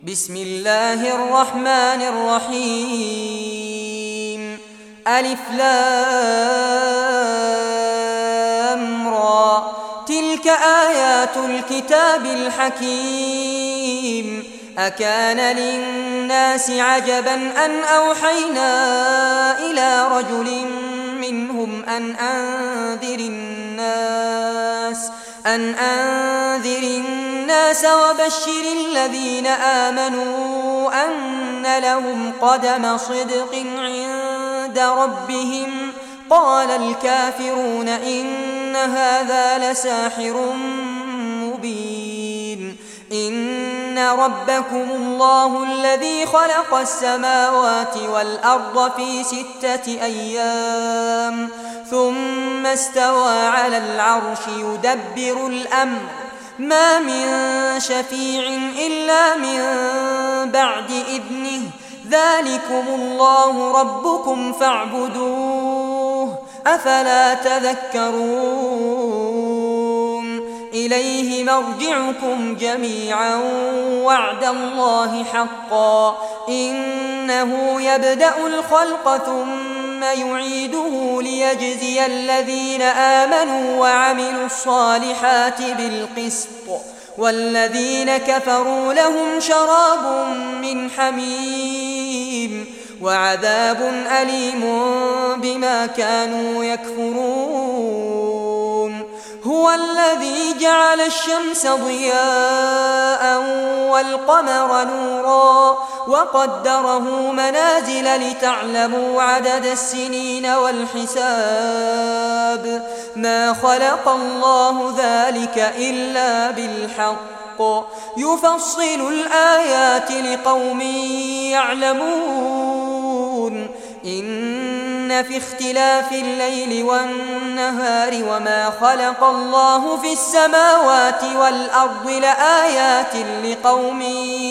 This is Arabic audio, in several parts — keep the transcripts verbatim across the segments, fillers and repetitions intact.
بسم الله الرحمن الرحيم. ألف لام را، تلك آيات الكتاب الحكيم. أكان للناس عجبا أن أوحينا إلى رجل منهم أن أنذر الناس أن أنذر الناس وبشر الذين آمنوا أن لهم قدم صدق عند ربهم. قال الكافرون إن هذا لساحر مبين. إن ربكم الله الذي خلق السماوات والأرض في ستة أيام ثم استوى على العرش يدبر الأمر، ما من شفيع إلا من بعد إذنه، ذلكم الله ربكم فاعبدوه، أفلا تذكرون. إليه مرجعكم جميعا وعد الله حقا، إنه يبدأ الخلق ثم يعيده ليجزي الذين آمنوا وعملوا الصالحات بالقسط، والذين كفروا لهم شراب من حميم وعذاب أليم بما كانوا يكفرون. هو الذي جعل الشمس ضياء والقمر نورا وقدره منازل لتعلموا عدد السنين والحساب، ما خلق الله ذلك إلا بالحق، يفصل الآيات لقوم يعلمون. إن في اختلاف الليل والنهار وما خلق الله في السماوات والأرض لآيات لقوم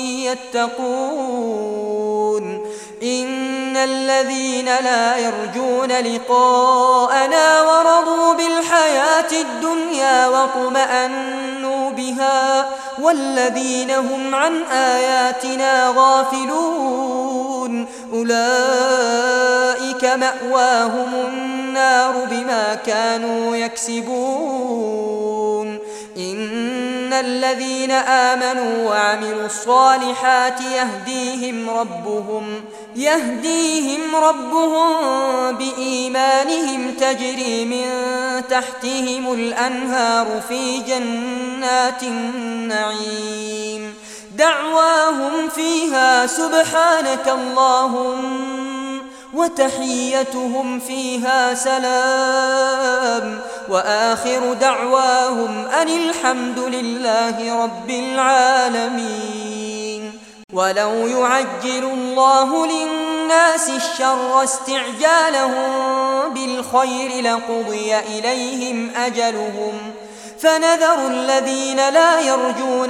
يتقون. إن الذين لا يرجون لقاءنا ورضوا بالحياة الدنيا واطمأنوا بها والذين هم عن آياتنا غافلون أولئك مأواهم النار بما كانوا يكسبون. إن الذين آمنوا وعملوا الصالحات يهديهم ربهم يهديهم ربهم بإيمانهم تجري من تحتهم الأنهار في جنات النعيم، دعواهم فيها سبحانك اللهم وتحيتهم فيها سلام، وآخر دعواهم أن الحمد لله رب العالمين. ولو يعجل الله للناس الشر استعجالهم بالخير لقضي إليهم أجلهم، فنذر الذين لا يرجون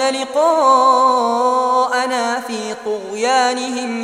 لقاءنا في طغيانهم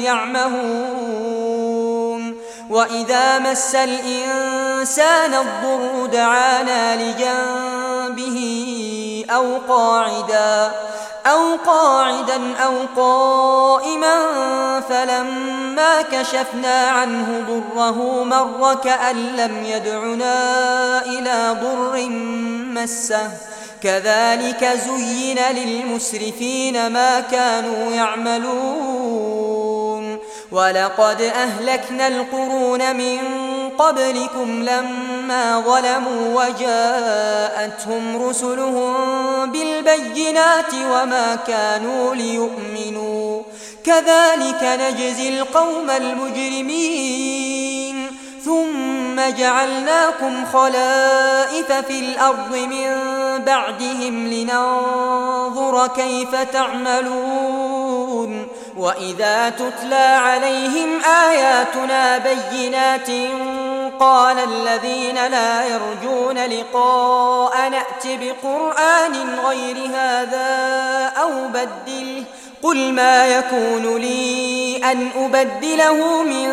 يعمهون. وإذا مس الإنسان الضر دعانا لجنبه أو قاعدا أو قاعدا أو قائما فلما كشفنا عنه ضره مر كأن لم يدعنا إلى ضر مسه، كذلك زين للمسرفين ما كانوا يعملون. ولقد أهلكنا القرون من قبلكم لما ظلموا وجاءتهم رسلهم بالبينات وما كانوا ليؤمنوا، كذلك نجزي القوم المجرمين. ثم جعلناكم خلائف في الأرض من بعدهم لننظر كيف تعملون. وإذا تتلى عليهم آياتنا بينات قال الذين لا يرجون لقاء نأت بقرآن غير هذا أو بدله، قل ما يكون لي أن أبدله من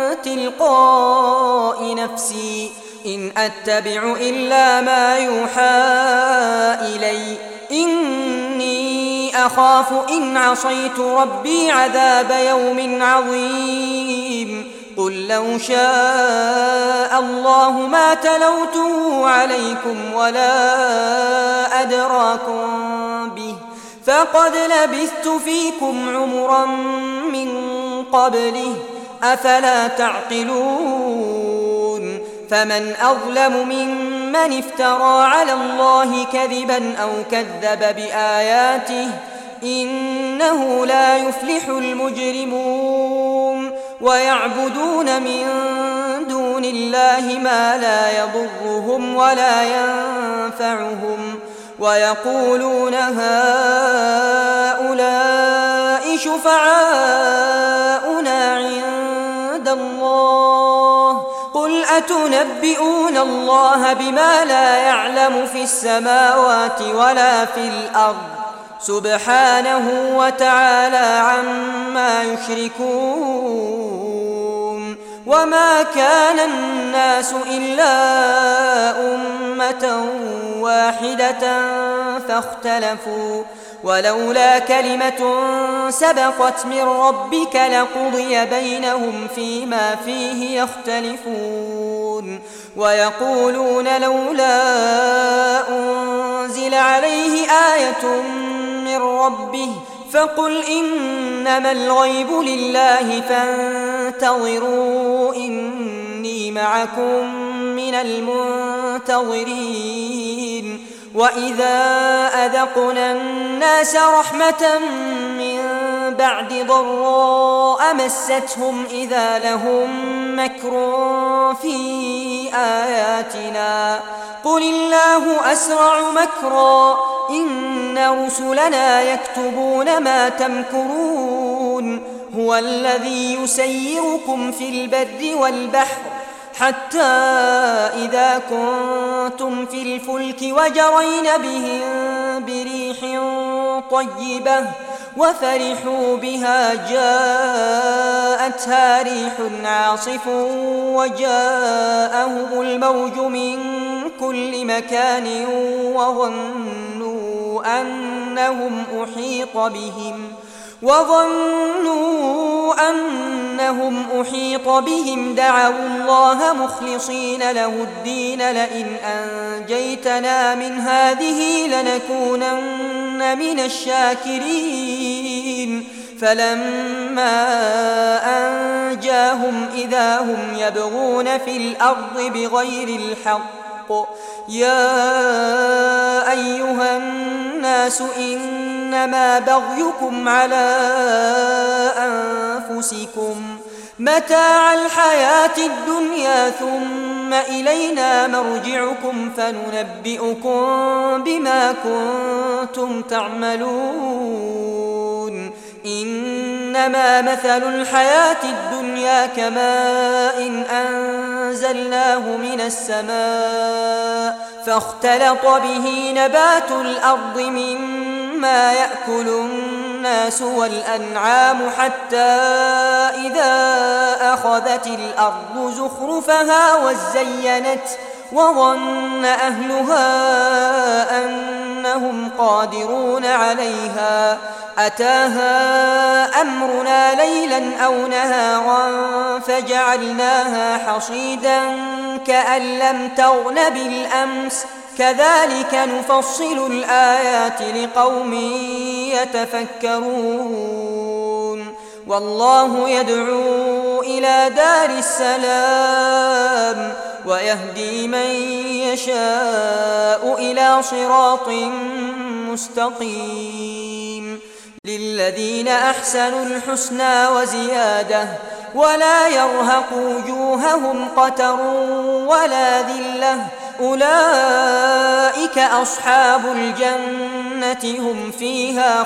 تلقاء نفسي، إن أتبع إلا ما يوحى إلي، إني أخاف إن عصيت ربي عذاب يوم عظيم قل لو شاء الله ما تلوته عليكم ولا أدراكم به فقد لبثت فيكم عمرا من قبله أفلا تعقلون فمن أظلم ممن افترى على الله كذبا أو كذب بآياته إنه لا يفلح المجرمون ويعبدون من دون الله ما لا يضرهم ولا ينفعهم ويقولون هؤلاء شفعاؤنا عند الله قل أتنبئون الله بما لا يعلم في السماوات ولا في الأرض سبحانه وتعالى عما يشركون وما كان الناس إلا أمة واحدة فاختلفوا ولولا كلمة سبقت من ربك لقضي بينهم فيما فيه يختلفون ويقولون لولا أنزل عليه آية من ربه فقل إنما الغيب لله فانتظروا إني معكم من المنتظرين وإذا أذقنا الناس رحمة من بعد ضراء مستهم إذا لهم مكر في آياتنا قل الله أسرع مكرا إن رسلنا يكتبون ما تمكرون هو الذي يسيركم في البر والبحر حتى إذا كنتم في الفلك وجرين بهم بريح طيبة وفرحوا بها جاءتها ريح عاصف وجاءهم الموج من كل مكان وظنوا أنهم أحيط بهم وظنوا أنهم أحيط بهم دعوا الله مخلصين له الدين لئن أنجيتنا من هذه لنكونن من الشاكرين فلما أنجاهم إذا هم يبغون في الأرض بغير الحق يا أيها الناس إنما بغيكم على أنفسكم متاع الحياة الدنيا ثم إلينا مرجعكم فننبئكم بما كنتم تعملون إنما مثل الحياة الدنيا كماء أنزلناه من السماء فاختلط به نبات الأرض مما يأكل الناس والأنعام حتى إذا أخذت الأرض زخرفها وزينت وظن أهلها أنهم قادرون عليها أتاها أمرنا ليلا أو نهارا فجعلناها حصيدا كأن لم تغن بالأمس كذلك نفصل الآيات لقوم يتفكرون والله يدعو إلى دار السلام ويهدي من يشاء إلى صراط مستقيم للذين أحسنوا الحسنى وزيادة ولا يرهق وجوههم قتر ولا ذلة أولئك أصحاب الجنة هم فيها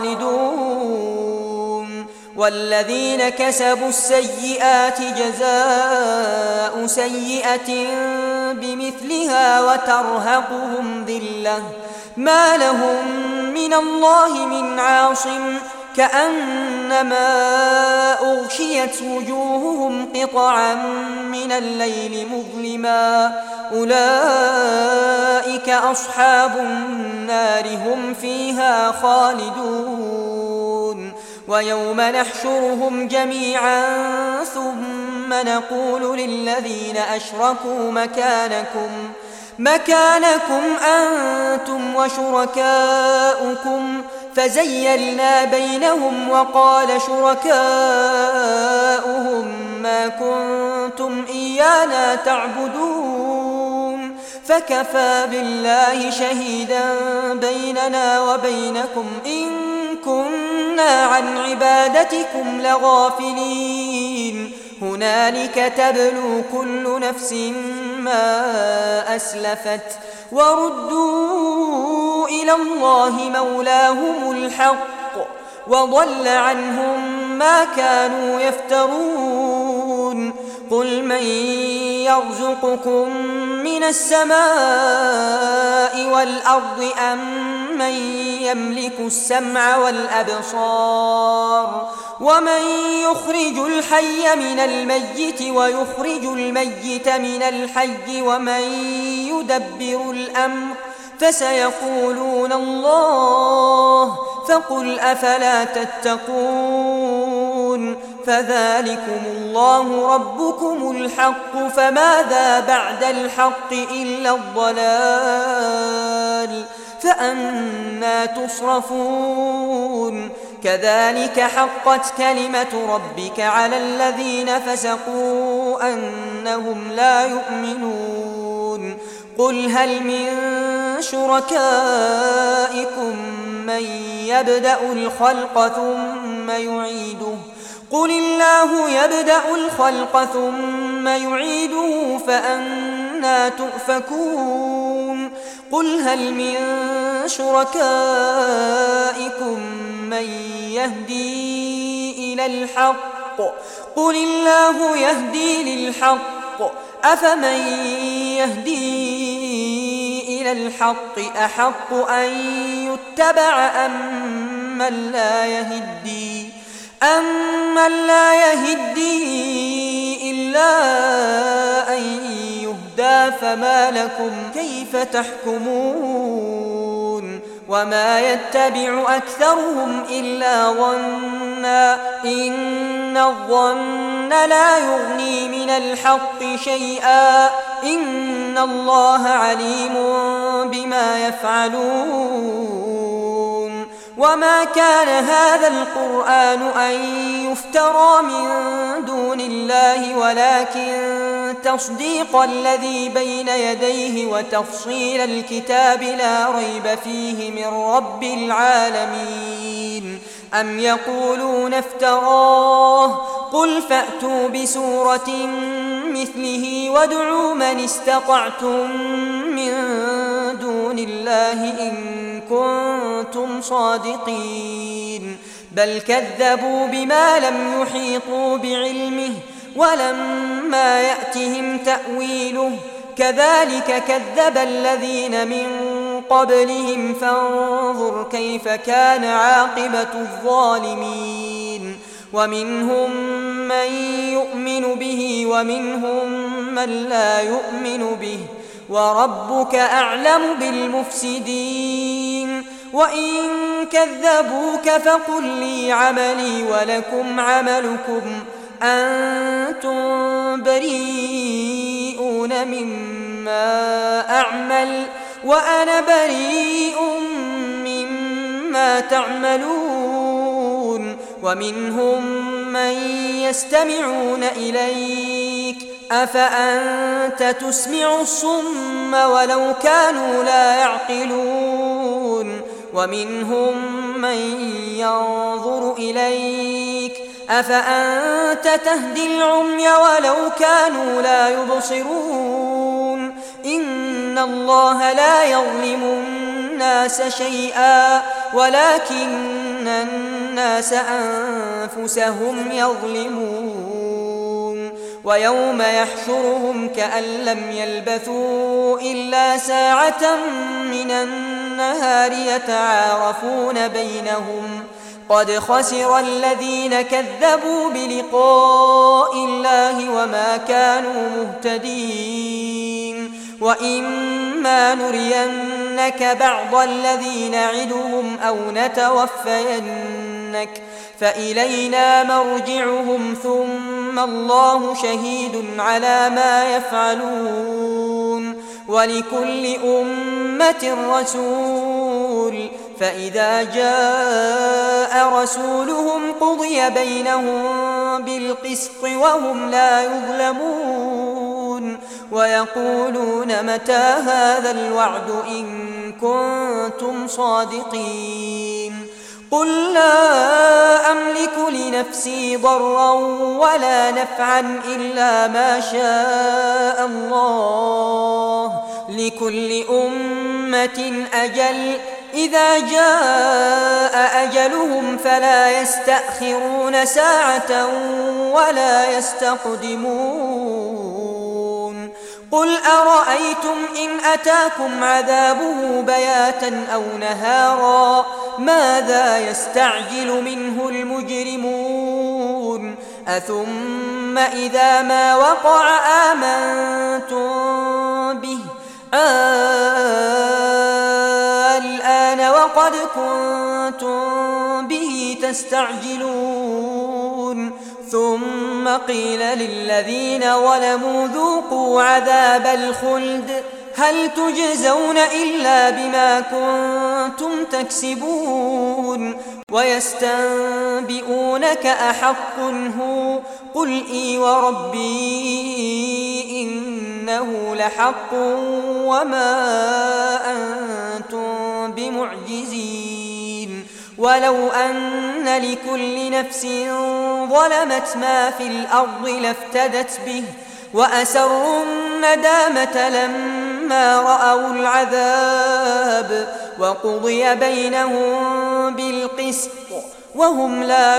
خالدون والذين كسبوا السيئات جزاء سيئة بمثلها وترهقهم ذلة ما لهم من الله من عاصم كأنما أغشيت وجوههم قطعا من الليل مظلما أولئك أصحاب النار هم فيها خالدون ويوم نحشرهم جميعا ثم نقول للذين أشركوا مكانكم مكانكم أنتم وشركاؤكم فزيلنا بينهم وقال شركاؤهم ما كنتم إيانا تعبدون فكفى بالله شهيدا بيننا وبينكم إن كنا عن عبادتكم لغافلين هنالك تبلو كل نفس ما أسلفت وردوا إلى الله مولاهم الحق وضل عنهم ما كانوا يفترون قل من يرزقكم من السماء والأرض أم من يملك السمع والأبصار ومن يخرج الحي من الميت ويخرج الميت من الحي ومن يدبر الأمر فسيقولون الله فقل أفلا تتقون فذلكم الله ربكم الحق فماذا بعد الحق إلا الضلال فأنى تصرفون كذلك حقت كلمة ربك على الذين فسقوا أنهم لا يؤمنون قل هل من شركائكم من يبدأ الخلق ثم يعيده قل الله يبدأ الخلق ثم يعيده فأنى تؤفكون قل هل من شركائكم من يهدي إلى الحق قل الله يهدي للحق أفمن يهدي إلى الحق أحق أن يتبع أم من لا يهدي أمن لا يهدي إلا أن يهدى فما لكم كيف تحكمون وما يتبع أكثرهم إلا ظنا إن الظن لا يغني من الحق شيئا إن الله عليم بما يفعلون وما كان هذا القرآن أن يفترى من دون الله ولكن تصديق الذي بين يديه وتفصيل الكتاب لا ريب فيه من رب العالمين أم يقولون افتراه قل فأتوا بسورة مثله وادعوا من استطعتم من دون الله إن كنتم صادقين بل كذبوا بما لم يحيطوا بعلمه ولما يأتهم تأويله كذلك كذب الذين من قبلهم فانظر كيف كان عاقبة الظالمين ومنهم من يؤمن به ومنهم من لا يؤمن به وربك أعلم بالمفسدين وإن كذبوك فقل لي عملي ولكم عملكم أنتم بريئون مما أعمل وأنا بريء مما تعملون ومنهم من يستمعون إليك أفأنت تسمع الصم ولو كانوا لا يعقلون ومنهم من ينظر إليك أفأنت تهدي العمي ولو كانوا لا يبصرون إن الله لا يظلم الناس شيئا ولكن الناس أنفسهم يظلمون ويوم يحشرهم كأن لم يلبثوا إلا ساعة من النهار يتعارفون بينهم قد خسر الذين كذبوا بلقاء الله وما كانوا مهتدين وإما نرينك بعض الذي نعدهم أو نتوفينك فإلينا مرجعهم ثم الله شهيد على ما يفعلون ولكل أمة رسول فإذا جاء رسولهم قضي بينهم بالقسط وهم لا يظلمون ويقولون متى هذا الوعد إن كنتم صادقين قل لا أملك لنفسي ضرا ولا نفعا إلا ما شاء الله لكل أمة أجل إذا جاء أجلهم فلا يستأخرون ساعة ولا يستقدمون قل أرأيتم إن أتاكم عذابه بياتا أو نهارا ماذا يستعجل منه المجرمون أثم إذا ما وقع آمنتم به الآن وقد كنتم به تستعجلون ثم قيل للذين ظلموا ذوقوا عذاب الخلد هل تجزون إلا بما كنتم تكسبون ويستنبئونك أحق هو قل إي وربي إنه لحق وما أنتم بمعجزين ولو أن لكل نفس ظلمت ما في الأرض لافتدت به وأسروا الندامة لما رأوا العذاب وقضي بينهم بالقسط وهم لا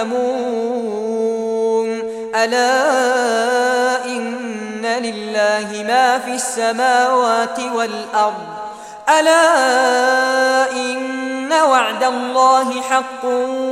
يظلمون ألا إن لله ما في السماوات والأرض ألا إن وعد الله حق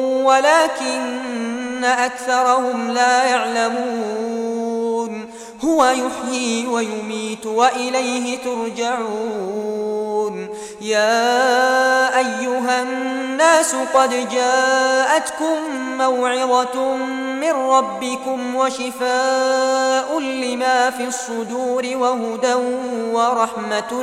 ولكن أكثرهم لا يعلمون هو يحيي ويميت وإليه ترجعون يا أيها الناس قد جاءتكم موعظة من ربكم وشفاء لما في الصدور وهدى ورحمة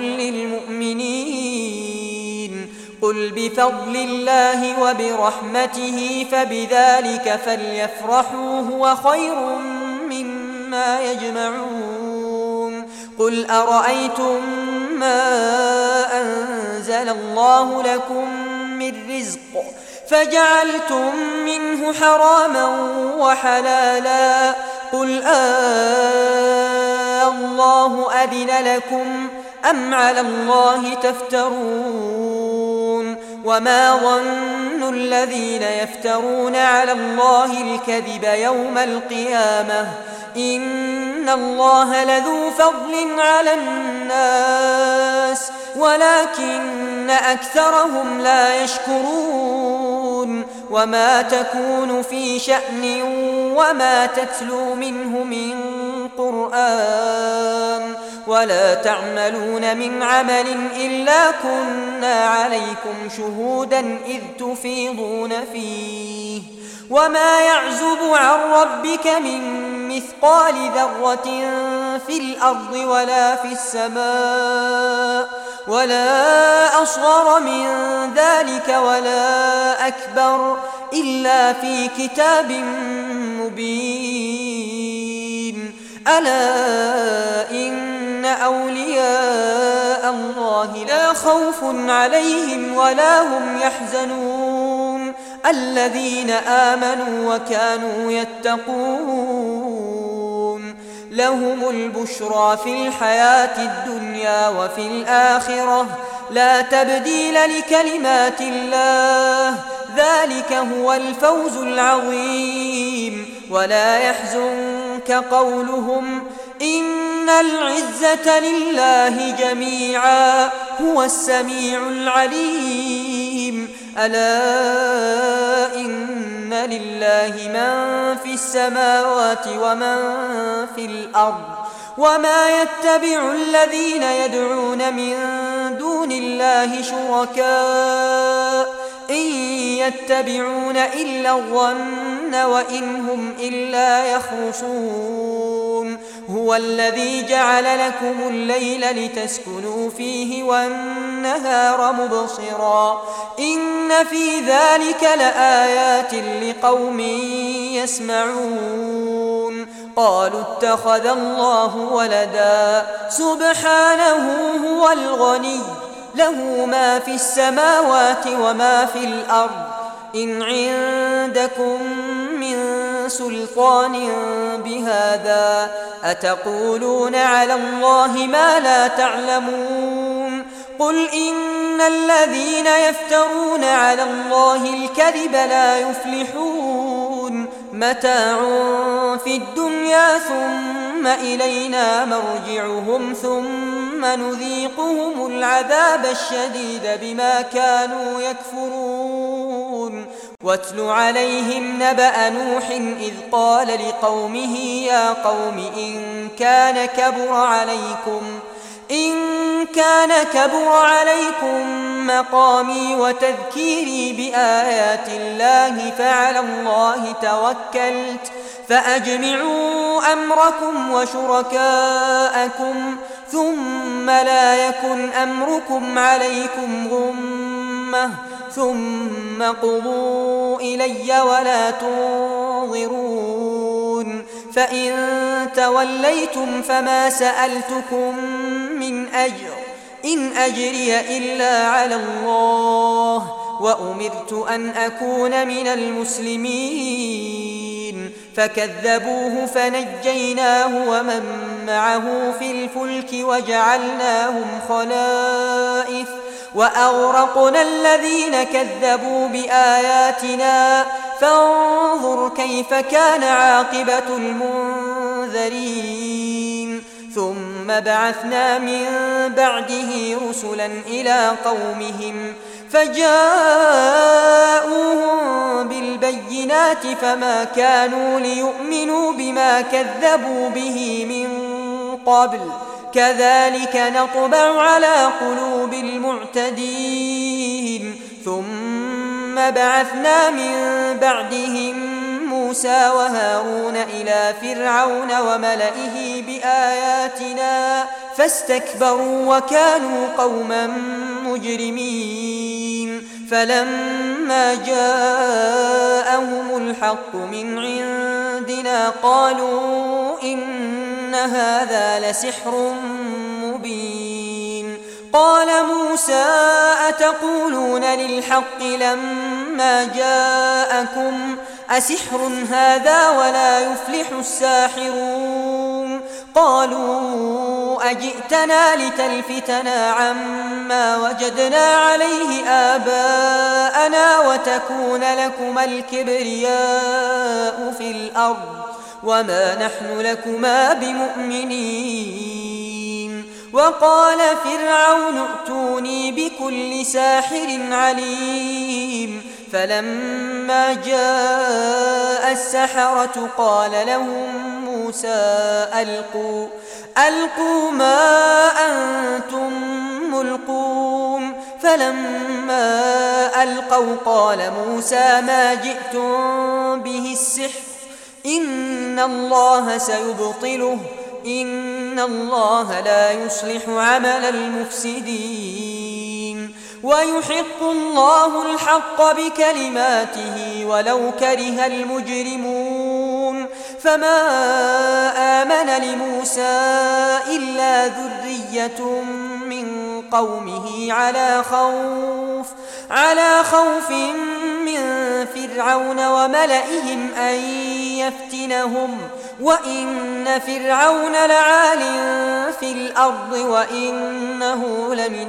للمؤمنين قل بفضل الله وبرحمته فبذلك فليفرحوا هو خير مما يجمعون قل أرأيتم ما أنزل الله لكم من رزق فجعلتم منه حراما وحلالا قل آه الله أذن لكم أم على الله تفترون وما ظن الذين يفترون على الله الكذب يوم القيامة إن الله لذو فضل على الناس ولكن أكثرهم لا يشكرون وما تكون في شأن وما تتلو منه من قرآن ولا تعملون من عمل إلا كنا عليكم شهودا إذ تفيضون فيه وما يعزب عن ربك من مثقال ذرة في الأرض ولا في السماء ولا أصغر من ذلك ولا أكبر إلا في كتاب مبين ألا إن أولياء الله لا خوف عليهم ولا هم يحزنون الذين آمنوا وكانوا يتقون لهم البشرى في الحياة الدنيا وفي الآخرة لا تبديل لكلمات الله ذلك هو الفوز العظيم ولا يحزنك قولهم إن العزة لله جميعا هو السميع العليم ألا إن لله من في السماوات ومن في الأرض وما يتبع الذين يدعون من دون الله شركاء إن يتبعون إلا الظن وإن هم إلا يخرصون هو الذي جعل لكم الليل لتسكنوا فيه والنهار مبصرا إن في ذلك لآيات لقوم يسمعون قالوا اتخذ الله ولدا سبحانه هو الغني له ما في السماوات وما في الأرض إن عندكم من سلطان بهذا أتقولون على الله ما لا تعلمون قل إن الذين يفترون على الله الكذب لا يفلحون متاع في الدنيا ثم إلينا مرجعهم ثم نذيقهم العذاب الشديد بما كانوا يكفرون واتل عليهم نبأ نوح إذ قال لقومه يا قوم إن كان كبر عليكم إن كان كبر عليكم مقامي وتذكيري بآيات الله فعلى الله توكلت فأجمعوا أمركم وشركاءكم ثم لا يكن أمركم عليكم غمة ثم قضوا إلي ولا تنظرون فإن توليتم فما سألتكم من أجر إن أجري إلا على الله وأمرت أن أكون من المسلمين فكذبوه فنجيناه ومن معه في الفلك وجعلناهم خلائف وأغرقنا الذين كذبوا بآياتنا فانظر كيف كان عاقبة المنذرين ثم بعثنا من بعده رسلا إلى قومهم فجاءوهم بالبينات فما كانوا ليؤمنوا بما كذبوا به من قبل كذلك نطبع على قلوب المعتدين ثم بعثنا من بعدهم موسى وهارون إلى فرعون وملئه بآياتنا فاستكبروا وكانوا قوما مجرمين فلما جاءهم الحق من عندنا قالوا إن هذا لسحر مبين قال موسى أتقولون للحق لما جاءكم أسحر هذا ولا يفلح الساحرون قالوا أجئتنا لتلفتنا عما وجدنا عليه آباءنا وتكون لكما الكبرياء في الأرض وما نحن لكما بمؤمنين وقال فرعون ائتوني بكل ساحر عليم فلما جاء السحرة قال لهم موسى ألقوا ألقوا ما أنتم ملقون فلما ألقوا قال موسى ما جئتم به السحر إن الله سيبطله إن الله لا يصلح عمل المفسدين ويحق الله الحق بكلماته ولو كره المجرمون فما آمن لموسى إلا ذرية من قومه على خوف على خوف من فرعون وملئهم أن يفتنهم وإن فرعون لعال في الأرض وإنه لمن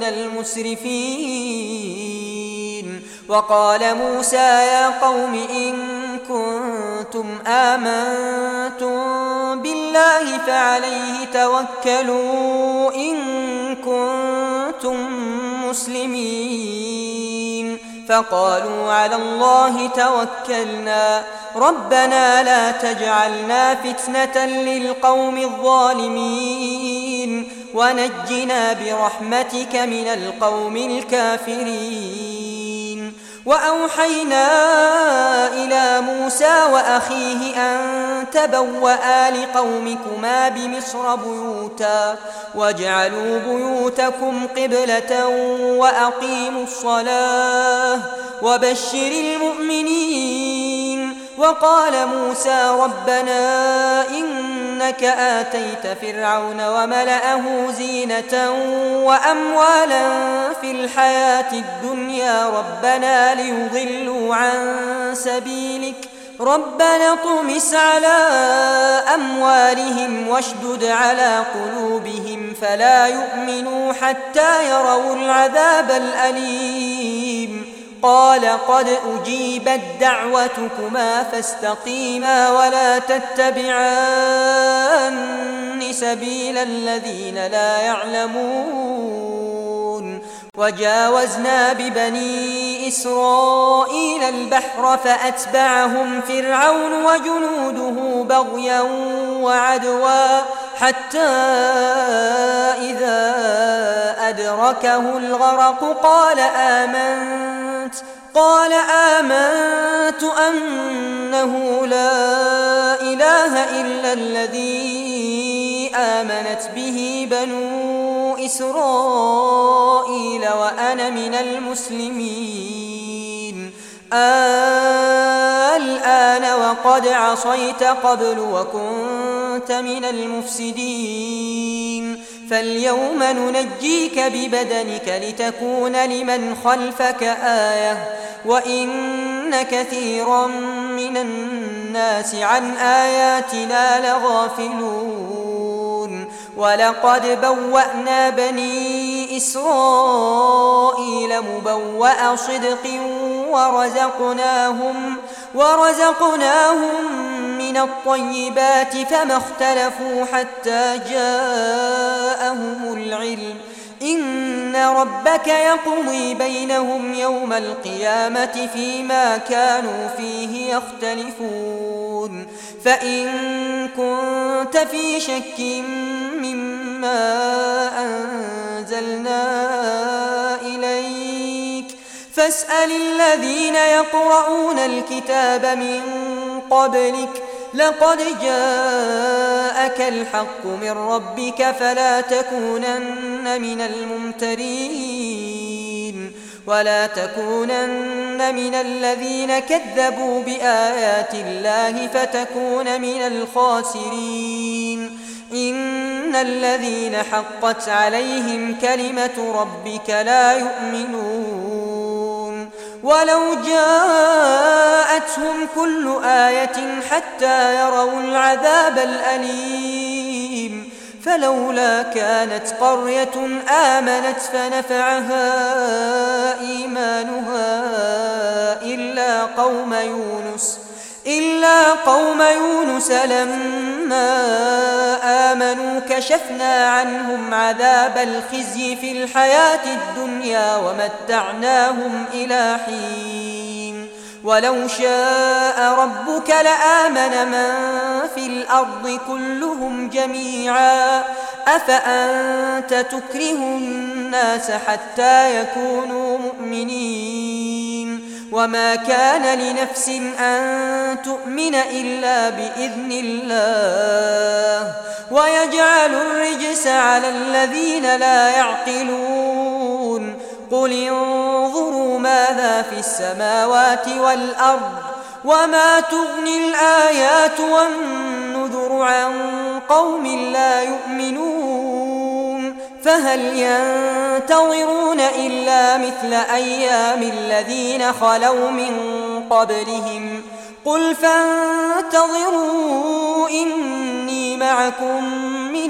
المسرفين وقال موسى يا قوم إن كنتم آمنتم بالله فعليه توكلوا إن كنتم مسلمين فقالوا على الله توكلنا ربنا لا تجعلنا فتنة للقوم الظالمين ونجنا برحمتك من القوم الكافرين. وأوحينا إلى موسى وأخيه أن تبوأ لقومكما بمصر بيوتا واجعلوا بيوتكم قبلة وأقيموا الصلاة وبشر المؤمنين. وقال موسى ربنا إنك آتيت فرعون وملأه زينة وأموالا في الحياة الدنيا ربنا ليضلوا عن سبيلك ربنا طمس على أموالهم واشدد على قلوبهم فلا يؤمنوا حتى يروا العذاب الأليم. قال قد أجيبت دعوتكما فاستقيما ولا تتبعان سبيل الذين لا يعلمون. وجاوزنا ببني إسرائيل البحر فأتبعهم فرعون وجنوده بغيا وعدوا حتى إذا أدركه الغرق قال آمنت قال آمنت أنه لا إله إلا الذي آمنت به بنو إسرائيل وأنا من المسلمين. الآن وقد عصيت قبل وكنت من المفسدين فاليوم ننجيك ببدنك لتكون لمن خلفك آية وإن كثيرا من الناس عن آياتنا لغافلون. ولقد بوأنا بني إسرائيل مبوأ صدق ورزقناهم ورزقناهم من الطيبات فما اختلفوا حتى جاءهم العلم إن ربك يقضي بينهم يوم القيامة فيما كانوا فيه يختلفون. فإن كنت في شك مما أنزلنا إليك فاسأل الذين يقرؤون الكتاب من قبلك لقد جاءك الحق من ربك فلا تكونن من الممترين ولا تكونن من الذين كذبوا بآيات الله فتكون من الخاسرين. إن الذين حقت عليهم كلمة ربك لا يؤمنون ولو جاءتهم كل آية حتى يروا العذاب الأليم فلولا كانت قرية آمنت فنفعها إيمانها إلا قوم يونس إلا قوم يونس لما آمنوا كشفنا عنهم عذاب الخزي في الحياة الدنيا ومتعناهم إلى حين. ولو شاء ربك لآمن من في الأرض كلهم جميعا أفأنت تكره الناس حتى يكونوا مؤمنين وما كان لنفس أن تؤمن إلا بإذن الله ويجعل الرجس على الذين لا يعقلون. قل انظروا ماذا في السماوات والأرض وما تغني الآيات والنذر عن قوم لا يؤمنون فهل ينتظرون إلا مثل أيام الذين خلوا من قبلهم قل فانتظروا إني معكم من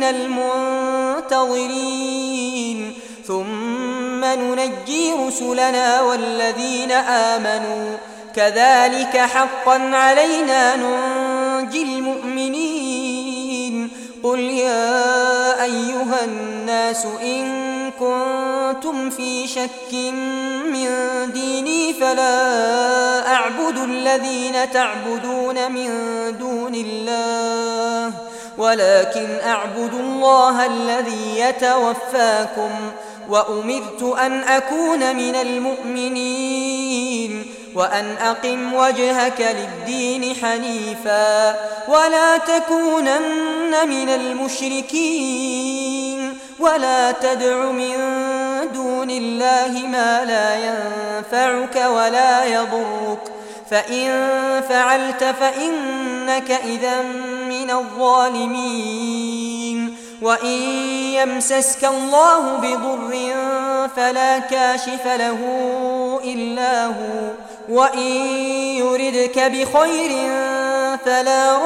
المنتظرين ثم ننجي رسلنا والذين آمنوا كذلك حقا علينا ننجي المؤمنين. قل يا أيها الناس إن كنتم في شك من ديني فلا أعبد الذين تعبدون من دون الله ولكن أعبد الله الذي يتوفاكم وأمرت أن أكون من المؤمنين وأن أقم وجهك للدين حنيفا ولا تكونن من المشركين ولا تدع من دون الله ما لا ينفعك ولا يضرك فإن فعلت فإنك إذا من الظالمين وإن يمسسك الله بضر فلا كاشف له إلا هو وإن يردك بخير فلا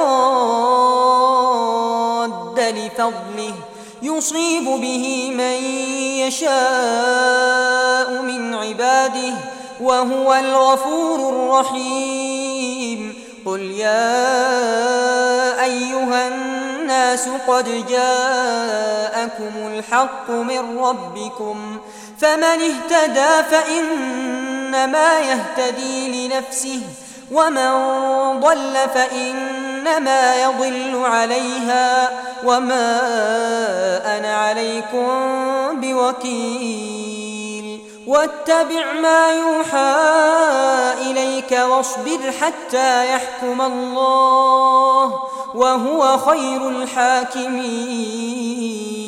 راد لفضله يصيب به من يشاء من عباده وهو الغفور الرحيم قل يا أيها الناس قد جاءكم الحق من ربكم فمن اهتدى فإنما يهتدي لنفسه ومن ضل فإنما يضل عليها وما أنا عليكم بوكيل واتبع ما يوحى إليك واصبر حتى يحكم الله وهو خير الحاكمين